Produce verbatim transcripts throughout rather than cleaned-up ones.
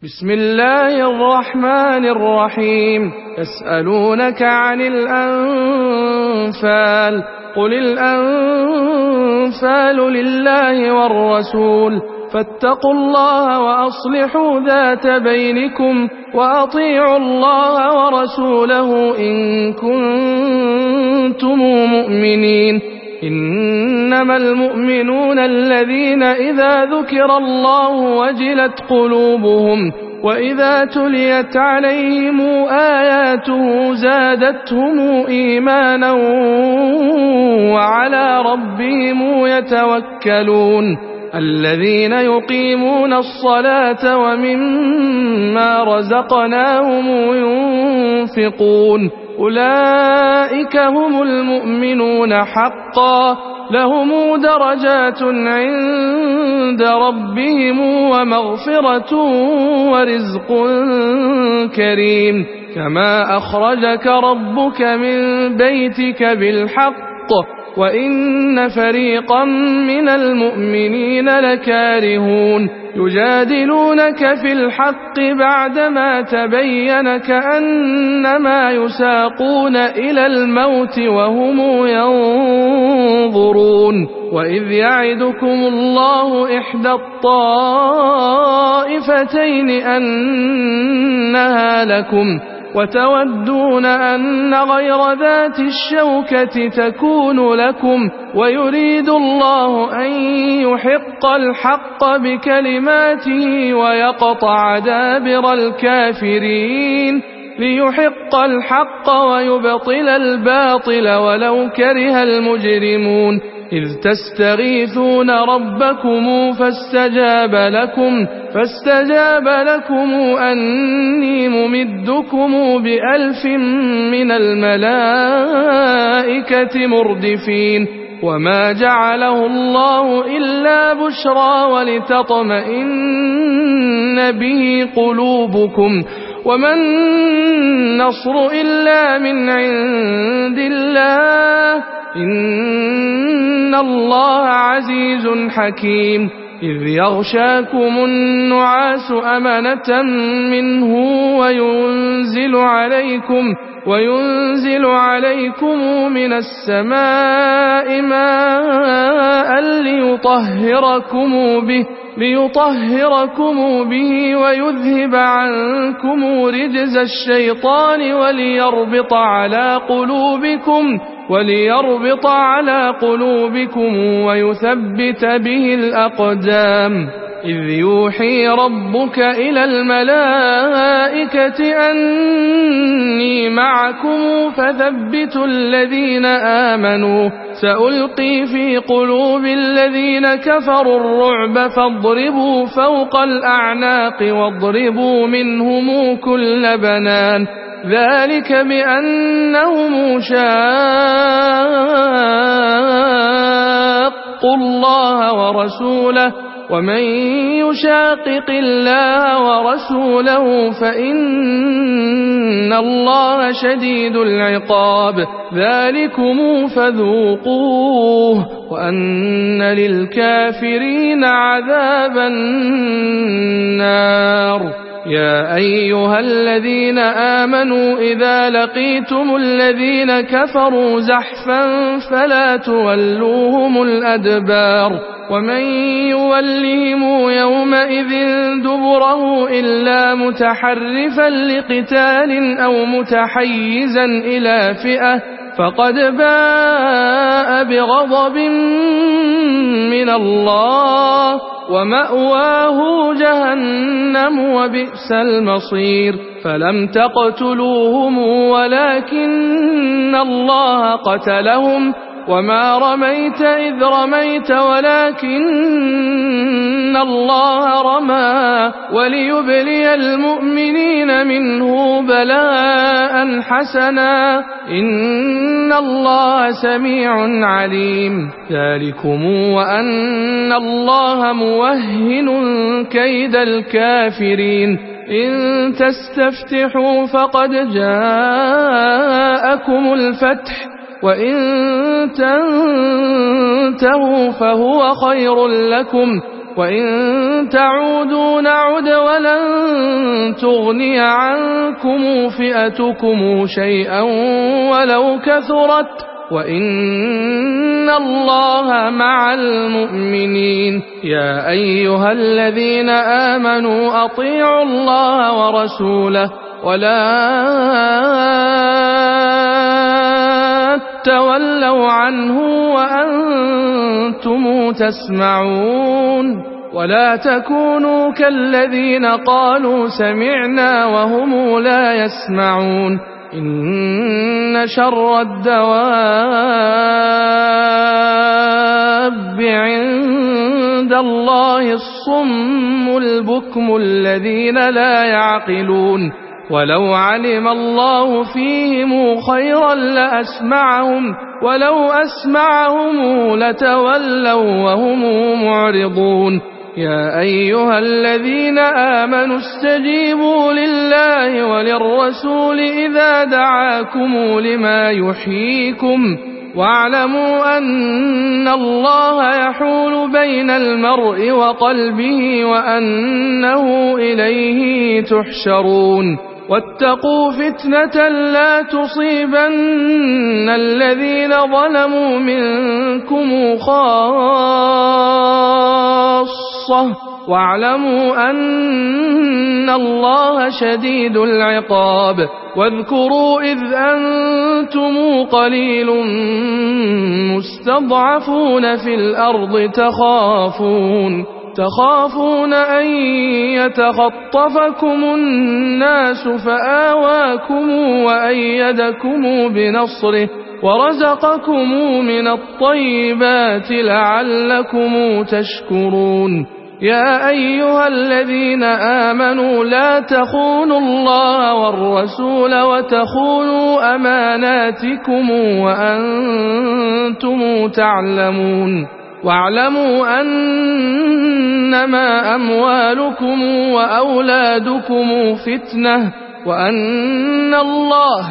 بسم الله الرحمن الرحيم. يسألونك عن الأنفال، قل الأنفال لله والرسول، فاتقوا الله وأصلحوا ذات بينكم، وأطيعوا الله ورسوله إن كنتم مؤمنين. إنما المؤمنون الذين إذا ذكر الله وجلت قلوبهم، وإذا تليت عليهم آياته زادتهم إيمانا وعلى ربهم يتوكلون. الذين يقيمون الصلاة ومما رزقناهم ينفقون، أولئك هم المؤمنون حقا، لهم درجات عند ربهم ومغفرة ورزق كريم. كما أخرجك ربك من بيتك بالحق، وإن فريقا من المؤمنين لكارهون. يجادلونك في الحق بعدما تبين كأنما يساقون إلى الموت وهم ينظرون. وإذ يعدكم الله إحدى الطائفتين أنها لكم، وتودون أن غير ذات الشوكة تكون لكم، ويريد الله أن يحق الحق بكلماته ويقطع دابر الكافرين، ليحق الحق ويبطل الباطل ولو كره المجرمون. إذ تستغيثون ربكم فاستجاب لكم فاستجاب لكم أني ممدكم بألف من الملائكة مردفين. وما جعله الله إلا بشرى ولتطمئن به قلوبكم، وما النصر إلا من عند الله، إن الله عزيز حكيم. إذ يغشاكم النعاس أمنة منه وينزل عليكم وينزل عليكم من السماء ماء ليطهركم به ليطهركم به ويذهب عنكم رجز الشيطان وليربط على قلوبكم وليربط على قلوبكم ويثبت به الأقدام. إذ يوحي ربك إلى الملائكة أني معكم فثبتوا الذين آمنوا، سألقي في قلوب الذين كفروا الرعب فاضربوا فوق الأعناق واضربوا منهم كل بنان. ذلك بأنهم شاقوا الله ورسوله، ومن يشاقق الله ورسوله فإن الله شديد العقاب. ذلكم فذوقوه وأن للكافرين عذاب النار. يا أيها الذين آمنوا إذا لقيتم الذين كفروا زحفا فلا تولوهم الأدبار، ومن يولهم يومئذ دبره إلا متحرفا لقتال أو متحيزا إلى فئة فقد باء بغضب من الله، ومأواه جهنم وبئس المصير. فلم تقتلوهم ولكن الله قتلهم، وما رميت إذ رميت ولكن الله رمى، وليبلي المؤمنين منه بلاء حسنا، إن الله سميع عليم. ذلكم وأن الله موهن كيد الكافرين. إن تستفتحوا فقد جاءكم الفتح، وإن تنتهوا فهو خير لكم، وإن تعودوا نعد ولن تغني عنكم فئتكم شيئا ولو كثرت وإن الله مع المؤمنين. يا أيها الذين آمنوا أطيعوا الله ورسوله ولا تولوا عنه وأنتم تسمعون ولا تكونوا كالذين قالوا سمعنا وهم لا يسمعون. إن شر الدواب عند الله الصم البكم الذين لا يعقلون ولو علم الله فيهم خيرا لأسمعهم ولو أسمعهم لتولوا وهم معرضون. يا أيها الذين آمنوا استجيبوا لله وللرسول إذا دعاكم لما يحييكم واعلموا أن الله يحول بين المرء وقلبه وأنه إليه تحشرون. واتقوا فتنة لا تصيبن الذين ظلموا منكم خاصة واعلموا أن الله شديد العقاب. واذكروا إذ أنتم قليل مستضعفون في الأرض تخافون تخافون أن يتخطفكم الناس فآواكم وأيدكم بنصره ورزقكم من الطيبات لعلكم تشكرون. يا أيها الذين آمنوا لا تخونوا الله والرسول وتخونوا أماناتكم وأنتم تعلمون واعلموا أنما أموالكم وأولادكم فتنة وأن الله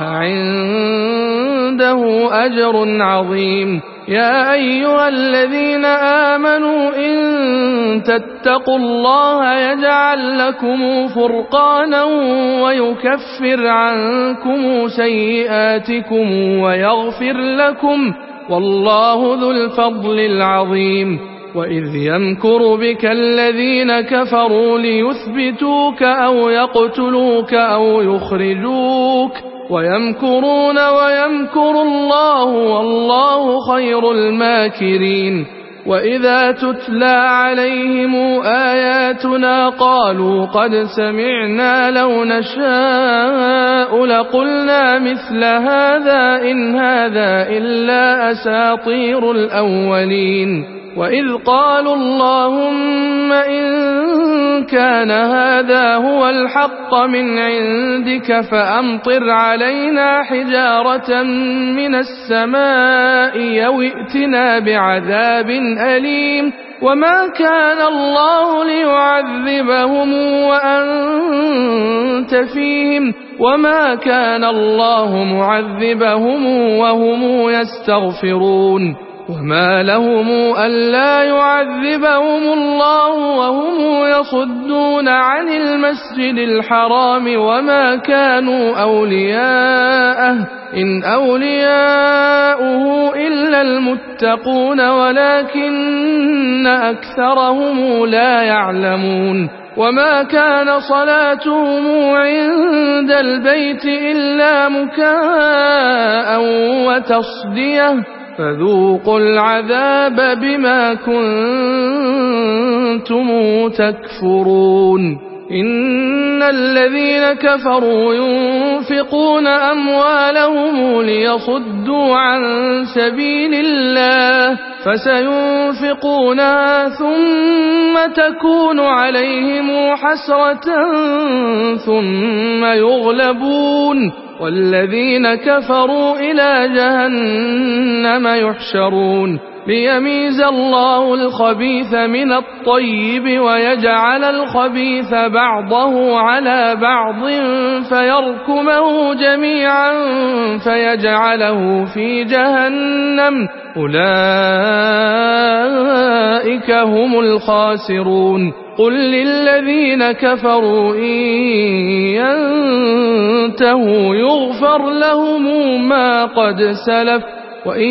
عنده أجر عظيم. يا أيها الذين آمنوا إن تتقوا الله يجعل لكم فرقانا ويكفر عنكم سيئاتكم ويغفر لكم والله ذو الفضل العظيم. وإذ يمكر بك الذين كفروا ليثبتوك أو يقتلوك أو يخرجوك ويمكرون ويمكر الله والله خير الماكرين. وإذا تتلى عليهم آياتنا قالوا قد سمعنا لو نشاء لقلنا مثل هذا إن هذا إلا أساطير الأولين. وإذ قالوا اللهم إن كان هذا هو الحق من عندك فأمطر علينا حجارة من السماء أو ائتنا بعذاب أليم. وما كان الله ليعذبهم وأنت فيهم وما كان الله معذبهم وهم يستغفرون. وما لهم ألا يعذبهم الله وهم يصدون عن المسجد الحرام وما كانوا أولياءه إن أولياؤه إلا المتقون ولكن أكثرهم لا يعلمون. وما كان صلاتهم عند البيت إلا مكاء وتصدية فذوقوا العذاب بما كنتم تكفرون. إن الذين كفروا ينفقون أموالهم ليصدوا عن سبيل الله فسينفقونها ثم تكون عليهم حسرة ثم يغلبون والذين كفروا إلى جهنم يحشرون. ليميز الله الخبيث من الطيب ويجعل الخبيث بعضه على بعض فيركمه جميعا فيجعله في جهنم أولئك هم الخاسرون قل للذين كفروا إن ينتهوا يغفر لهم ما قد سلف وإن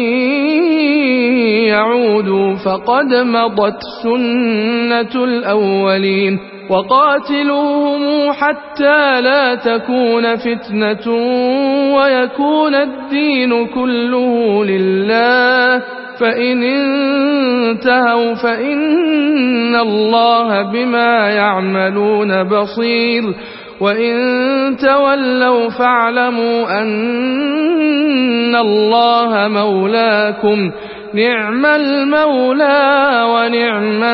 يعودوا فقد مضت سنة الأولين وقاتلوهم حتى لا تكون فتنة ويكون الدين كله لله فإن انتهوا فإن الله بما يعملون بصير وإن تولوا فاعلموا أن الله مولاكم نعم المولى ونعم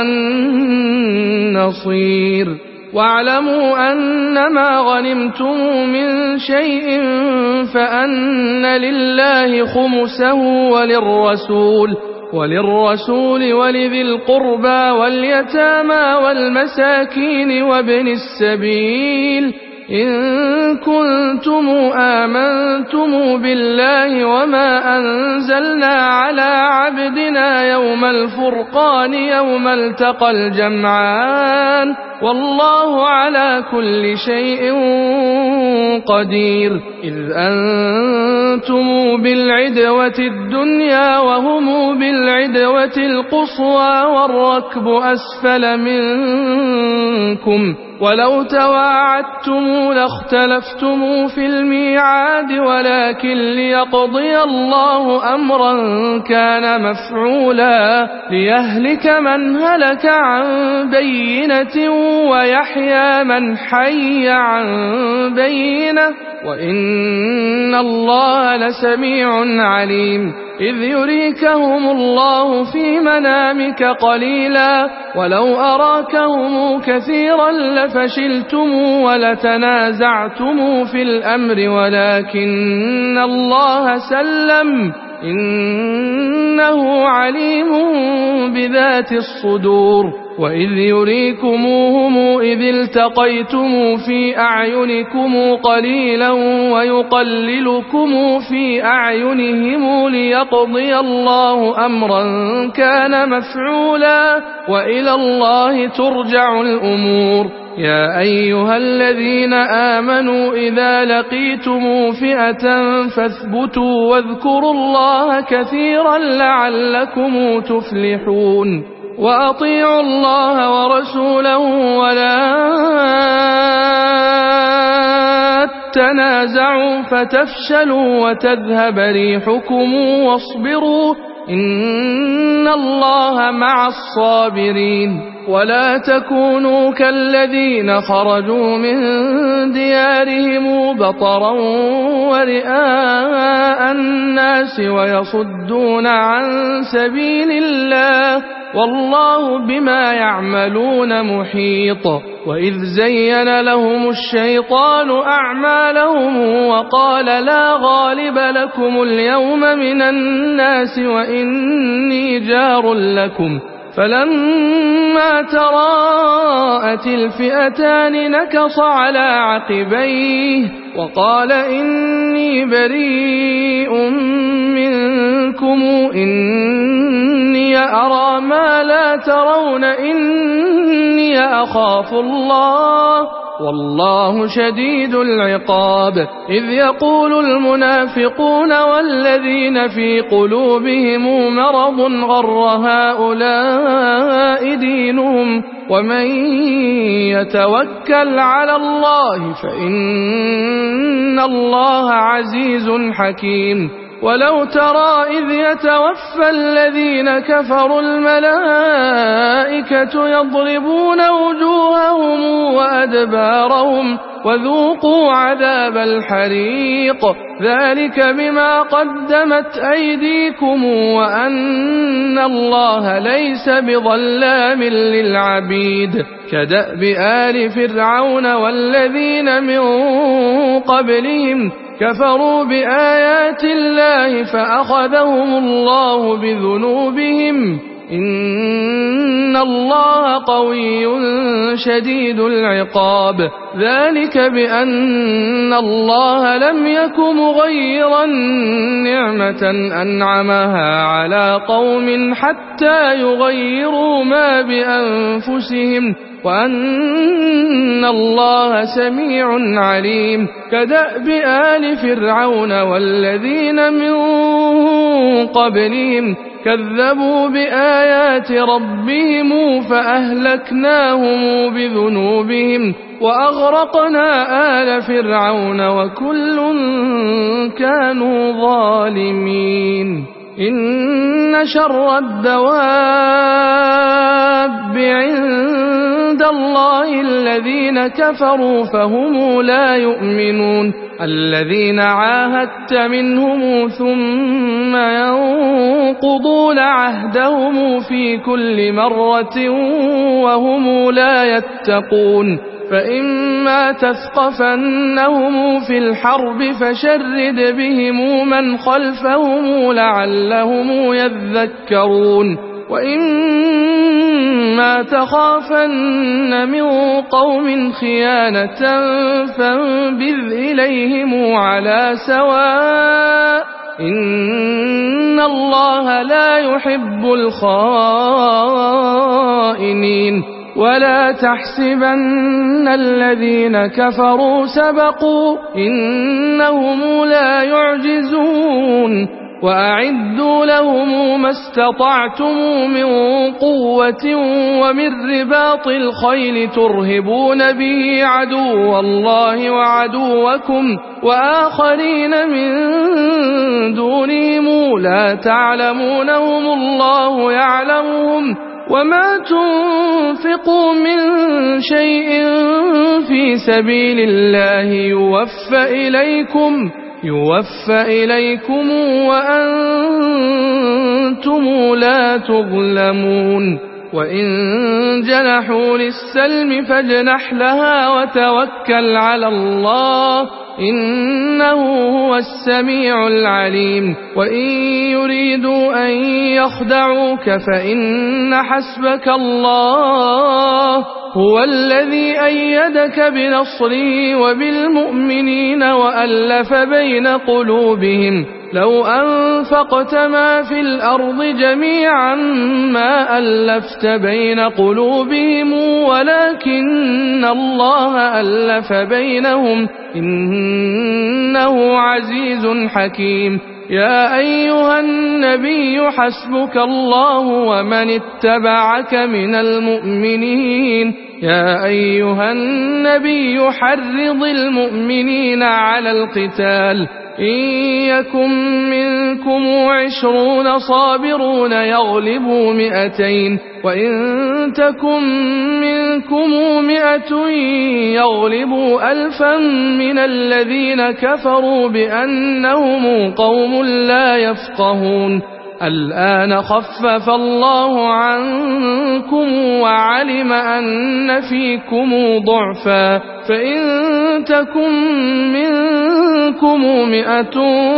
النصير واعلموا أنما غنمتم من شيء فأن لله خمسه وللرسول وللرسول ولذي القربى واليتامى والمساكين وابن السبيل إن كنتم آمنتم بالله وما أنزلنا على عبدنا يوم الفرقان يوم التقى الجمعان والله على كل شيء قدير إذ أنتم بالعدوة الدنيا وهم بالعدوة القصوى والركب أسفل منكم ولو تواعدتم لاختلفتم في الميعاد ولكن ليقضي الله أمرا كان مفعولا ليهلك من هلك عن بينة ويحيى من حي عن بينة وإن الله لسميع عليم إذ يريكهم الله في منامك قليلا ولو أراكهم كثيرا لفشلتم ولتنازعتم في الأمر ولكن الله سلم إنه عليم بذات الصدور وإذ يريكموهم إذ التقيتم في أعينكم قليلا ويقللكم في أعينهم ليقضي الله أمرا كان مفعولا وإلى الله ترجع الأمور يا أيها الذين آمنوا إذا لقيتم فئة فاثبتوا واذكروا الله كثيرا لعلكم تفلحون وأطيعوا الله ورسوله ولا تنازعوا فتفشلوا وتذهب ريحكم واصبروا إن الله مع الصابرين ولا تكونوا كالذين خرجوا من ديارهم بطرا ورئاء الناس ويصدون عن سبيل الله والله بما يعملون محيط وإذ زين لهم الشيطان أعمالهم وقال لا غالب لكم اليوم من الناس وإني جار لكم فلما تراءت الفئتان نكص على عقبيه وقال إني بريء منكم إني أرى ما لا ترون إني أخاف الله والله شديد العقاب إذ يقول المنافقون والذين في قلوبهم مرض غر هؤلاء دينهم ومن يتوكل على الله فإن الله عزيز حكيم ولو ترى إذ يتوفى الذين كفروا الملائكة يضربون وجوههم وأدبارهم وذوقوا عذاب الحريق ذلك بما قدمت أيديكم وأن الله ليس بظلام للعبيد كدأب آل فرعون والذين من قبلهم كفروا بآيات الله فأخذهم الله بذنوبهم إن الله قوي شديد العقاب ذلك بأن الله لم يك مغيرا نعمة أنعمها على قوم حتى يغيروا ما بأنفسهم وأن الله سميع عليم كدأب آل فرعون والذين من قبلهم كذبوا بآيات ربهم فأهلكناهم بذنوبهم وأغرقنا آل فرعون وكل كانوا ظالمين إن شر الدواب عند الله الذين كفروا فهم لا يؤمنون الذين عاهدت منهم ثم ينقضون عهدهم في كل مرة وهم لا يتقون فإما تثقفنهم في الحرب فشرد بهم من خلفهم لعلهم يذكرون وإما تخافن من قوم خيانة فانبذ إليهم على سواء إن الله لا يحب الخائنين ولا تحسبن الذين كفروا سبقوا إنهم لا يعجزون وأعدوا لهم ما استطعتم من قوة ومن رباط الخيل ترهبون به عدو الله وعدوكم وآخرين من دونهم لا تعلمونهم الله يعلمهم وما تنفقوا من شيء في سبيل الله يوفى إليكم يوفى إليكم وأنتم لا تظلمون وإن جنحوا للسلم فاجنح لها وتوكل على الله إنه هو السميع العليم وإن يريدوا أن يخدعوك فإن حسبك الله هو الذي أيدك بنصره وبالمؤمنين وألف بين قلوبهم لو أنفقت ما في الأرض جميعا ما ألفت بين قلوبهم ولكن الله ألف بينهم إنه عزيز حكيم يا أيها النبي حسبك الله ومن اتبعك من المؤمنين يا أيها النبي حرض المؤمنين على القتال إن يكن منكم عشرون صابرون يغلبوا مئتين وإن تكن منكم مئة يغلبوا ألفا من الذين كفروا بأنهم قوم لا يفقهون الآن خفف الله عنكم وعلم أن فيكم ضعفا فإن تكن منكم مئة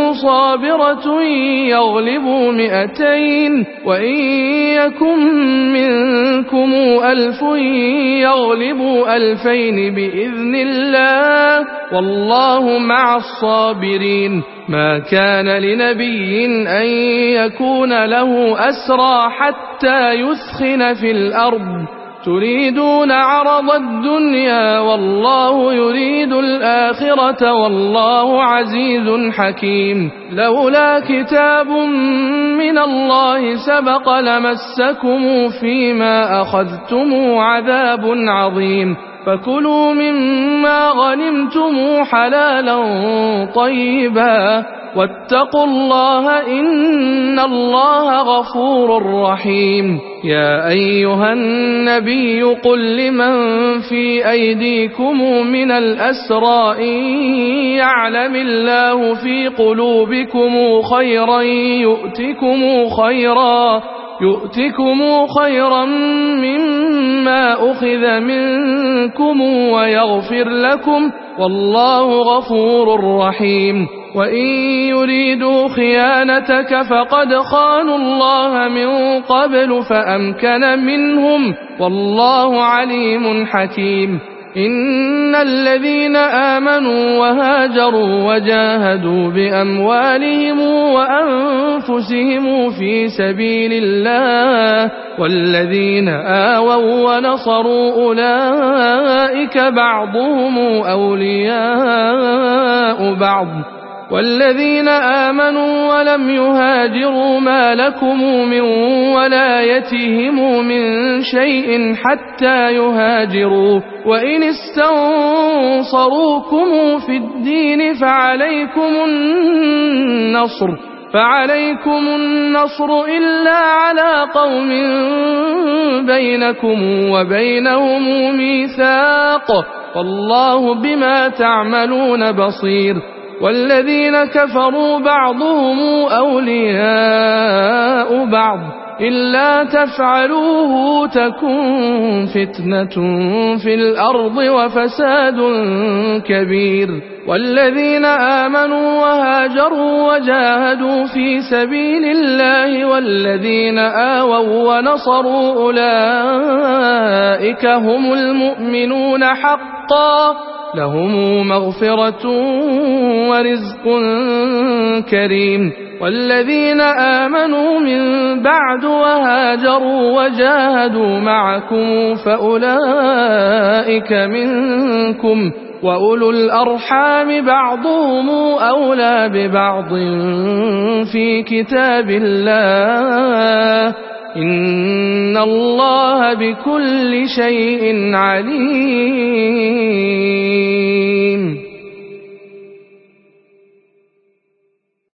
صابرة يغلبوا مئتين وإن يكن منكم ألف يغلبوا ألفين بإذن الله والله مع الصابرين ما كان لنبي أن يكون له أسرى حتى يثخن في الأرض تريدون عرض الدنيا والله يريد الآخرة والله عزيز حكيم لولا كتاب من الله سبق لمسكم فيما أخذتم عذاب عظيم فكلوا مما غنمتم حلالا طيبا واتقوا الله إن الله غفور رحيم يا أيها النبي قل لمن في أيديكم من الأسرى إن يعلم الله في قلوبكم خيرا يؤتكم خيرا يؤتكم خيرا مما أخذ منكم ويغفر لكم والله غفور رحيم وإن يريدوا خيانتك فقد خانوا الله من قبل فأمكن منهم والله عليم حكيم إن الذين آمنوا وهاجروا وجاهدوا بأموالهم وأنفسهم في سبيل الله والذين آووا ونصروا أولئك بعضهم أولياء بعض والذين آمنوا ولم يهاجروا ما لكم من ولايتهم من شيء حتى يهاجروا وإن استنصروكم في الدين فعليكم النصر فعليكم النصر إلا على قوم بينكم وبينهم ميثاق والله بما تعملون بصير والذين كفروا بعضهم أولياء بعض إلا تفعلوه تكن فتنة في الأرض وفساد كبير والذين آمنوا وهاجروا وجاهدوا في سبيل الله والذين آووا ونصروا أولئك هم المؤمنون حقا لهم مغفرة ورزق كريم والذين آمنوا من بعد وهاجروا وجاهدوا معكم فأولئك منكم وأولو الأرحام بعضهم أولى ببعض في كتاب الله إن الله بكل شيء عليم.